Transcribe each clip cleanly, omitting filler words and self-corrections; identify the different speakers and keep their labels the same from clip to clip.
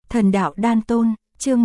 Speaker 1: Thần đạo đan tôn, chương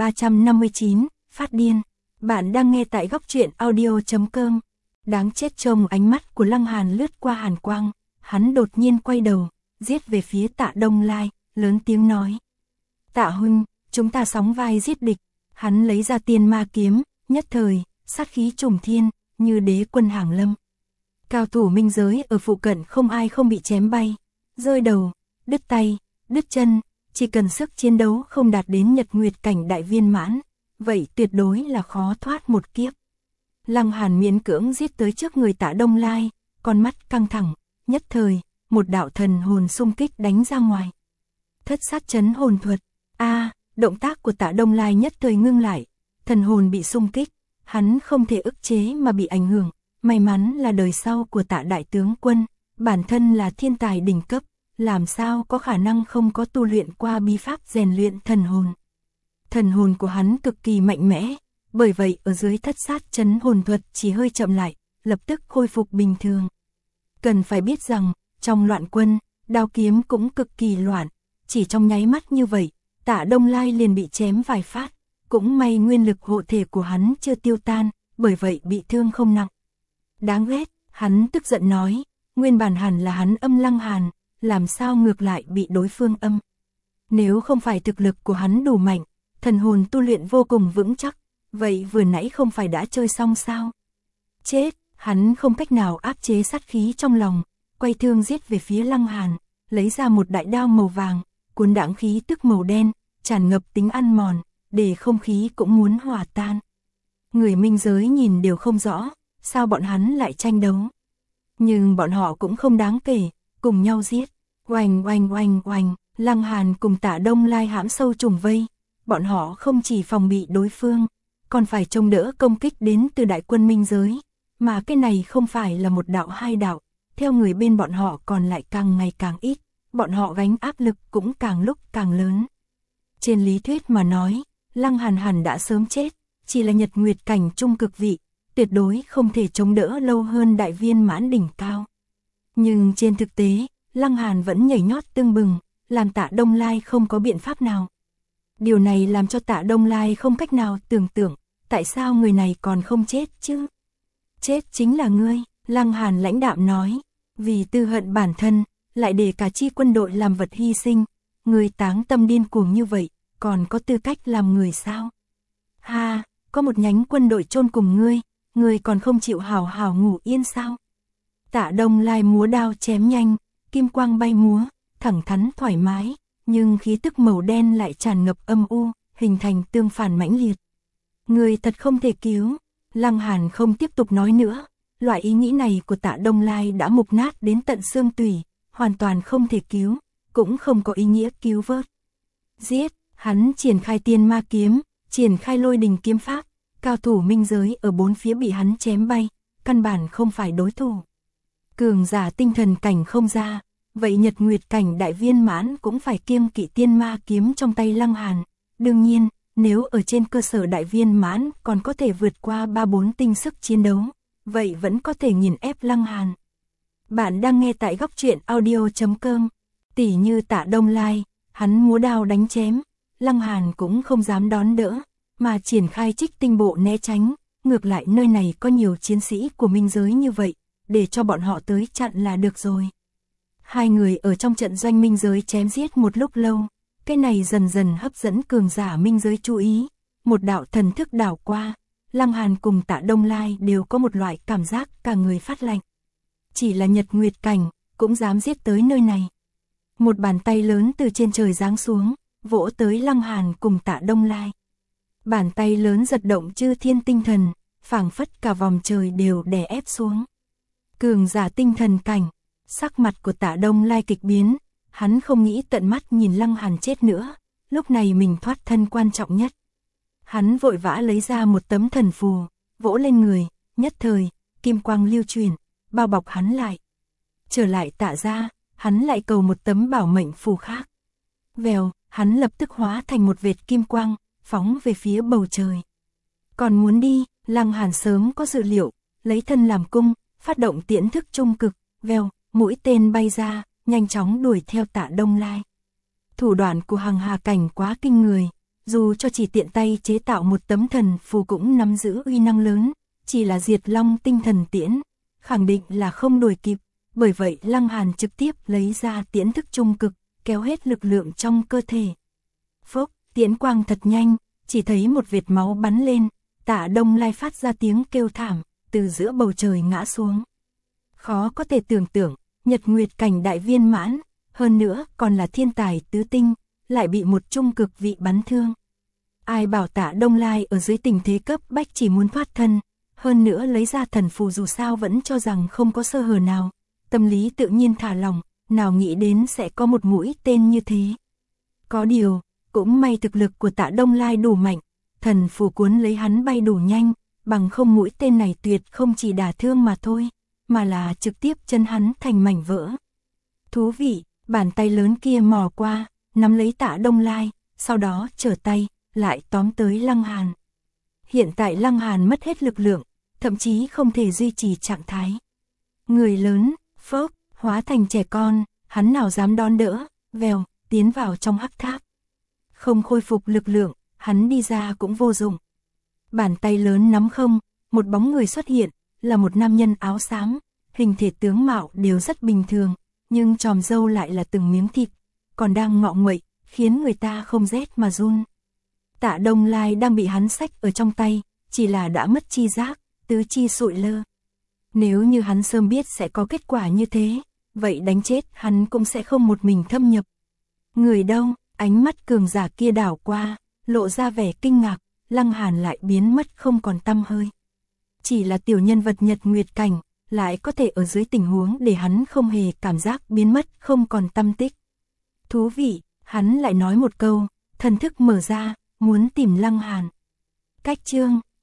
Speaker 1: 1359, phát điên. Bạn đang nghe tại góc truyện audio.com. Đáng chết, trông ánh mắt của Lăng Hàn lướt qua hàn quang, hắn đột nhiên quay đầu, giết về phía Tạ Đông Lai, lớn tiếng nói. Tạ huynh, chúng ta sóng vai giết địch. Hắn lấy ra tiên ma kiếm, nhất thời, sát khí trùng thiên, như đế quân hàng lâm. Cao thủ minh giới ở phụ cận không ai không bị chém bay, rơi đầu, đứt tay, đứt chân, chỉ cần sức chiến đấu không đạt đến nhật nguyệt cảnh đại viên mãn, vậy tuyệt đối là khó thoát một kiếp. Lăng Hàn miễn cưỡng giết tới trước người Tạ Đông Lai, con mắt căng thẳng, nhất thời, một đạo thần hồn xung kích đánh ra ngoài. Thất sát chấn hồn thuật, động tác của Tạ Đông Lai nhất thời ngưng lại, thần hồn bị xung kích, hắn không thể ức chế mà bị ảnh hưởng, may mắn là đời sau của Tạ đại tướng quân, bản thân là thiên tài đỉnh cấp, làm sao có khả năng không có tu luyện qua bí pháp rèn luyện thần hồn. Thần hồn của hắn cực kỳ mạnh mẽ, bởi vậy ở dưới thất sát chấn hồn thuật chỉ hơi chậm lại, lập tức khôi phục bình thường. Cần phải biết rằng, trong loạn quân, đao kiếm cũng cực kỳ loạn, chỉ trong nháy mắt như vậy, Tạ Đông Lai liền bị chém vài phát, cũng may nguyên lực hộ thể của hắn chưa tiêu tan, bởi vậy bị thương không nặng. Đáng ghét, hắn tức giận nói, nguyên bản hẳn là hắn âm Lăng Hàn, làm sao ngược lại bị đối phương âm. Nếu không phải thực lực của hắn đủ mạnh, thần hồn tu luyện vô cùng vững chắc, vậy vừa nãy không phải đã chơi xong sao? Chết, hắn không cách nào áp chế sát khí trong lòng, quay thương giết về phía Lăng Hàn, lấy ra một đại đao màu vàng, cuốn đãng khí tức màu đen, tràn ngập tính ăn mòn, để không khí cũng muốn hòa tan. Người minh giới nhìn đều không rõ, sao bọn hắn lại tranh đấu. Nhưng bọn họ cũng không đáng kể, cùng nhau giết. Oanh oanh oanh oanh, Lăng Hàn cùng Tạ Đông Lai hãm sâu trùng vây, bọn họ không chỉ phòng bị đối phương, còn phải trông đỡ công kích đến từ đại quân minh giới, mà cái này không phải là một đạo hai đạo, theo người bên bọn họ còn lại càng ngày càng ít, bọn họ gánh áp lực cũng càng lúc càng lớn. Trên lý thuyết mà nói, Lăng Hàn hẳn đã sớm chết, chỉ là nhật nguyệt cảnh trung cực vị, tuyệt đối không thể chống đỡ lâu hơn đại viên mãn đỉnh cao. Nhưng trên thực tế, Lăng Hàn vẫn nhảy nhót tưng bừng, làm Tạ Đông Lai không có biện pháp nào. Điều này làm cho Tạ Đông Lai không cách nào tưởng tượng, tại sao người này còn không chết chứ? Chết chính là ngươi, Lăng Hàn lãnh đạm nói, vì tư hận bản thân, lại để cả chi quân đội làm vật hy sinh, ngươi táng tâm điên cuồng như vậy, còn có tư cách làm người sao? Ha, có một nhánh quân đội chôn cùng ngươi còn không chịu hào hào ngủ yên sao? Tạ Đông Lai múa đao chém nhanh, kim quang bay múa, thẳng thắn thoải mái, nhưng khí tức màu đen lại tràn ngập âm u, hình thành tương phản mãnh liệt. Người thật không thể cứu. Lăng Hàn không tiếp tục nói nữa, loại ý nghĩ này của Tạ Đông Lai đã mục nát đến tận xương tủy, hoàn toàn không thể cứu, cũng không có ý nghĩa cứu vớt. Giết, hắn triển khai tiên ma kiếm, triển khai lôi đình kiếm pháp, cao thủ minh giới ở bốn phía bị hắn chém bay, căn bản không phải đối thủ. Cường giả tinh thần cảnh không ra, vậy nhật nguyệt cảnh đại viên mãn cũng phải kiêng kỵ tiên ma kiếm trong tay Lăng Hàn. Đương nhiên, nếu ở trên cơ sở đại viên mãn còn có thể vượt qua 3-4 tinh sức chiến đấu, vậy vẫn có thể nghiền ép Lăng Hàn. Bạn đang nghe tại góc truyện audio.com. Tỉ như Tạ Đông Lai, hắn múa đao đánh chém, Lăng Hàn cũng không dám đón đỡ, mà triển khai trích tinh bộ né tránh, ngược lại nơi này có nhiều chiến sĩ của minh giới như vậy, để cho bọn họ tới chặn là được rồi. Hai người ở trong trận doanh minh giới chém giết một lúc lâu, cái này dần dần hấp dẫn cường giả minh giới chú ý, một đạo thần thức đảo qua, Lăng Hàn cùng Tạ Đông Lai đều có một loại cảm giác cả người phát lạnh. Chỉ là nhật nguyệt cảnh, cũng dám giết tới nơi này. Một bàn tay lớn từ trên trời giáng xuống, vỗ tới Lăng Hàn cùng Tạ Đông Lai. Bàn tay lớn giật động chư thiên tinh thần, phảng phất cả vòng trời đều đè ép xuống. Cường giả tinh thần cảnh, sắc mặt của Tạ Đông Lai kịch biến, hắn không nghĩ tận mắt nhìn Lăng Hàn chết nữa, lúc này mình thoát thân quan trọng nhất. Hắn vội vã lấy ra một tấm thần phù, vỗ lên người, nhất thời, kim quang lưu chuyển, bao bọc hắn lại. Trở lại Tạ gia, hắn lại cầu một tấm bảo mệnh phù khác. Vèo, hắn lập tức hóa thành một vệt kim quang, phóng về phía bầu trời. Còn muốn đi, Lăng Hàn sớm có dự liệu, lấy thân làm cung, phát động tiễn thức trung cực, vèo, mũi tên bay ra, nhanh chóng đuổi theo Tạ Đông Lai. Thủ đoạn của Hằng Hà Cảnh quá kinh người, dù cho chỉ tiện tay chế tạo một tấm thần phù cũng nắm giữ uy năng lớn, chỉ là diệt long tinh thần tiễn, khẳng định là không đuổi kịp, bởi vậy Lăng Hàn trực tiếp lấy ra tiễn thức trung cực, kéo hết lực lượng trong cơ thể. Phốc, tiễn quang thật nhanh, chỉ thấy một vệt máu bắn lên, Tạ Đông Lai phát ra tiếng kêu thảm, từ giữa bầu trời ngã xuống. Khó có thể tưởng tượng, Nhật Nguyệt cảnh đại viên mãn, hơn nữa còn là thiên tài tứ tinh, lại bị một trung cực vị bắn thương. Ai bảo Tạ Đông Lai ở dưới tình thế cấp bách chỉ muốn thoát thân, hơn nữa lấy ra thần phù dù sao vẫn cho rằng không có sơ hở nào, tâm lý tự nhiên thả lỏng, nào nghĩ đến sẽ có một mũi tên như thế. Có điều, cũng may thực lực của Tạ Đông Lai đủ mạnh, thần phù cuốn lấy hắn bay đủ nhanh, bằng không mũi tên này tuyệt không chỉ đả thương mà thôi, mà là trực tiếp chân hắn thành mảnh vỡ. Thú vị, bàn tay lớn kia mò qua, nắm lấy Tạ Đông Lai, sau đó trở tay, lại tóm tới Lăng Hàn. Hiện tại Lăng Hàn mất hết lực lượng, thậm chí không thể duy trì trạng thái. Người lớn, phốc, hóa thành trẻ con, hắn nào dám đón đỡ, vèo, tiến vào trong hắc tháp. Không khôi phục lực lượng, hắn đi ra cũng vô dụng. Bàn tay lớn nắm không, một bóng người xuất hiện, là một nam nhân áo xám, hình thể tướng mạo đều rất bình thường, nhưng chòm râu lại là từng miếng thịt, còn đang ngọ nguậy, khiến người ta không rét mà run. Tạ Đông Lai đang bị hắn xách ở trong tay, chỉ là đã mất chi giác, tứ chi sụi lơ. Nếu như hắn sớm biết sẽ có kết quả như thế, vậy đánh chết hắn cũng sẽ không một mình thâm nhập. Người đâu, ánh mắt cường giả kia đảo qua, lộ ra vẻ kinh ngạc, Lăng Hàn lại biến mất không còn tăm hơi. Chỉ là tiểu nhân vật Nhật Nguyệt cảnh, lại có thể ở dưới tình huống để hắn không hề cảm giác biến mất không còn tăm tích. Thú vị, hắn lại nói một câu, thần thức mở ra, muốn tìm Lăng Hàn. Cách chương